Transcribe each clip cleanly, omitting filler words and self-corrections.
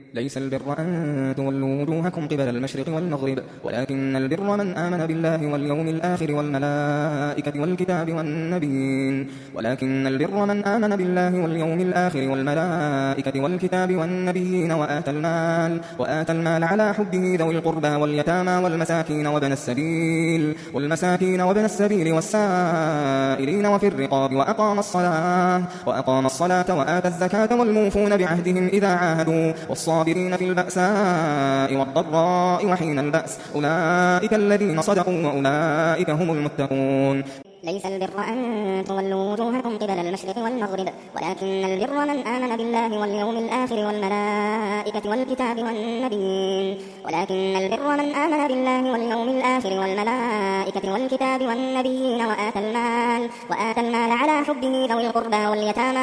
ليس البر أن تولوا وجوهكم قبل المشرق والمغرب ولكن البر من آمن بالله واليوم الآخر والملائكة والكتاب والنبيين وآتى المال على حبه ذوي القربى واليتامى والمساكين وابن السبيل والسائلين وفي الرقاب وأقام الصلاة وآتى الزكاة والموفون بعهدهم إذا عاهدوا والصابرين في البأساء والضراء وحين البأس أولئك الذين صدقوا وأولئك هم المتقون. ليس البر أن تولوا وجوهكم قبل المشرق والمغرب ولكن البر من آمن بالله واليوم الآخر والملائكة والكتاب والنبيين وآتى المال على حبه ذوي القربى واليتامى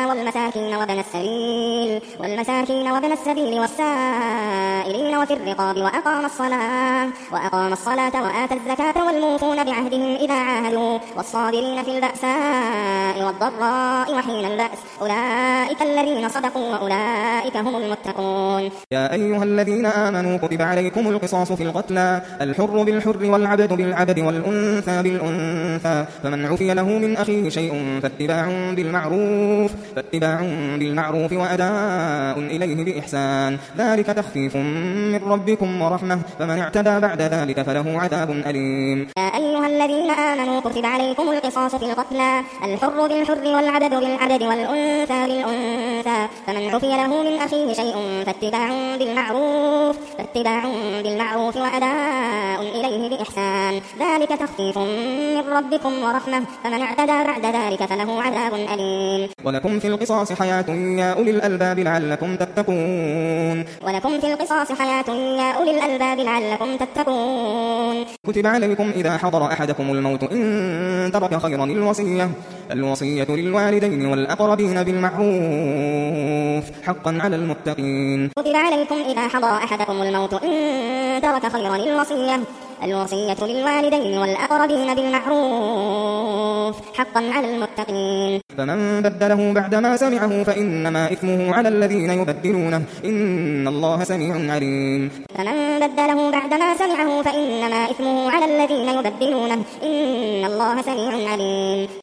والمساكين وابن السبيل والسائلين وفي الرقاب وأقام الصلاة وآتى الزكاة والموفون بعهدهم إذا عاهدوا والصابرين في البأساء والضراء وحين البأس أولئك الذين صدقوا وأولئك هم المتقون. يا أيها الذين آمنوا كتب عليكم القصاص في القتلى الحر بالحر والعبد بالعبد والأنثى بالأنثى فمن عفي له من أخيه شيء فاتباع بالمعروف وأداء إليه بإحسان ذلك تخفيف من ربكم ورحمة فمن اعتدى بعد ذلك فله عذاب أليم. يا أيها الذين آمنوا كتب عليكم القصاص في القتلى الحر بالحر والعبد بالعبد والأنثى بالأنثى فمن عفي له من أخيه شيء فاتباع بالمعروف وأداء إليه بإحسان ذلك تخفيف من ربكم ورحمة فمن اعتدى بعد ذلك فله عذاب أليم. ولكم في القصاص حياة يا أولي الألباب لعلكم تتقون. كتب عليكم إذا حضر أحدكم الموت إن ترك خيرا الوصية للوالدين والأقربين بالمعروف حقا على المتقين. كتب عليكم إذا حضر أحدكم الموت إن ترك خيرا الوصية للوالدين والأقربين بالمعروف حقا على المتقين. فمن بدله بعدما سمعه فإنما إثمه على الذين يبدلونه إن الله سميع عليم. فمن بدله بعدما سمعه فإنما إثمه على الذين يبدلونه إن الله سميع عليم.